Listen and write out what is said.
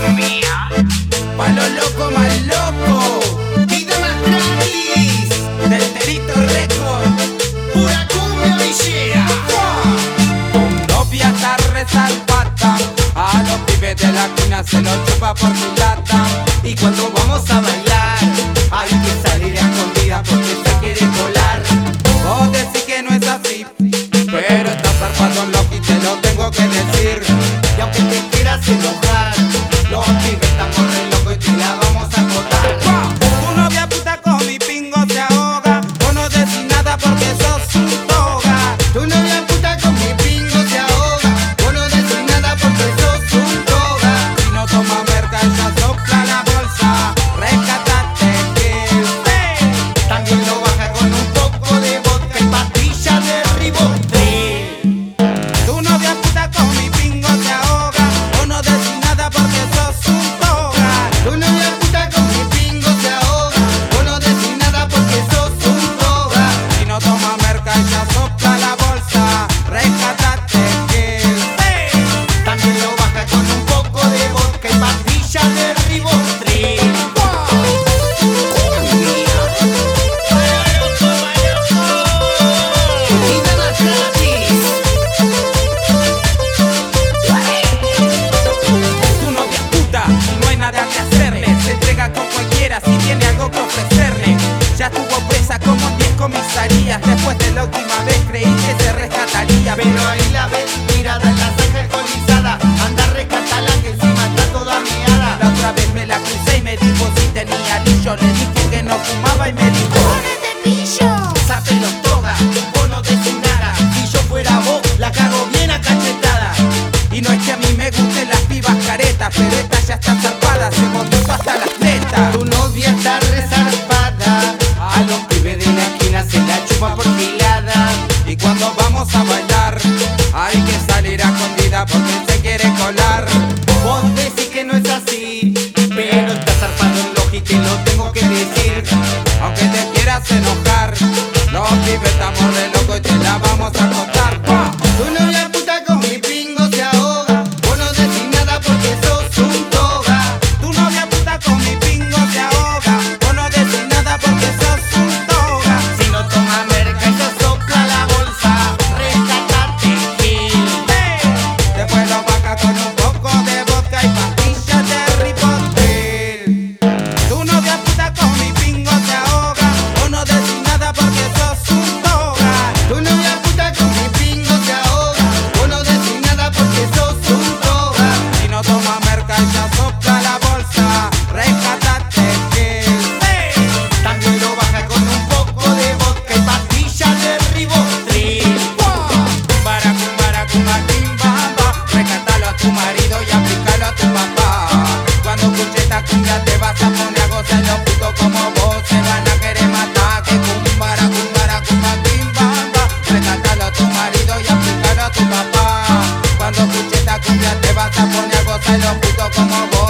cumbia. Pa' lo loco más loco, vida más gratis, del Terito Record, pura cumbia villera. Tu novia está resalpata, a los pibes de la esquina se lo chupa por su lata. Y cuando vamos a bailar, hay que salir a escondidas porque se quiere colar. Vos decís que no es así, pero estás zarpando loco y te lo tengo que decir. Y aunque te quieras enojar, los pibes estamos re locos y te la vamos a botar. Tu novia puta con mi pingo se ahoga, vos no decís nada porque sos un toga. Tu novia puta con mi pingo se ahoga, vos no decís nada porque sos un toga. Si no toma merca ella sopla la bolsa, rescatate que también lo baja con un poco de vodka y pastilla de Ribotril. Tu novia puta con mi pingo se ahoga, vos no decís nada porque sos un toga. Tu novia puta con mi pingo se ahoga, vos no decís nada porque sos un toga. Si no toma merca ella sopla la bolsa, rescatate que también lo baja con un poco de vodka y pastilla de Ribotril. Vida más gratis. Tu novia es puta y no hay nada que hacerle, se entrega con cualquiera si tiene algo que ofrecerle. Ya estuvo presa como en 10 comisarías, después de la última vez creí que se rescataría. Pero ahí la ves tirada en la ceja alcoholizada, anda rescatala que encima está toda miada. La otra vez me la crucé y me dijo si tenía anillo, le dije que no fumaba y me dijo sape los toga, vos no decís nada. Si yo fuera vos, la cago bien a cachetada. Y no es que a mí me gusten las pibas caretas, pero esta ya está zarpada, se montó hasta las tetas. Tu novia está resarpada, a los pibes de la esquina se la chupa por gilada. Y cuando vamos a bailar, hay que salir a escondida porque se quiere colar. Vos decís que no es así, pero está zarpado en lógica y te lo tengo que decir. Aunque te quieras enojar, los pibes estamos re locos y te la vamos a contar. Tu novia puta con mi pingo se ahoga, vos no decís nada porque sos un toga. Tu novia puta con mi pingo se ahoga, vos no decís nada porque sos un toga. Si no toma merca ella sopla la bolsa, rescatate Gil. Después lo baja con un poco de vodka y pastillas de Ribotril. Tu novia puta con mi pingo se ahoga, vos no decís nada porque sos un toga. Tu novia puta con mi pingo se ahoga, vos no decís nada porque sos un toga. Si no toma merca ella sopla la bolsa, rescatate Gil. También lo baja con un poco de vodka y pastillas de Ribotril. Cumbara, tim, bamba, rescatalo a tu marido y aplícalo a tu papá. Cuando escuches esta cumbia te vas a poner a gozar, los putos como vos se van a querer matar. Que cumbara, tim, bamba, rescatalo a tu marido y aplícalo a tu papá. Cuando escuches esta cumbia te vas a poner a gozar, los putos como vos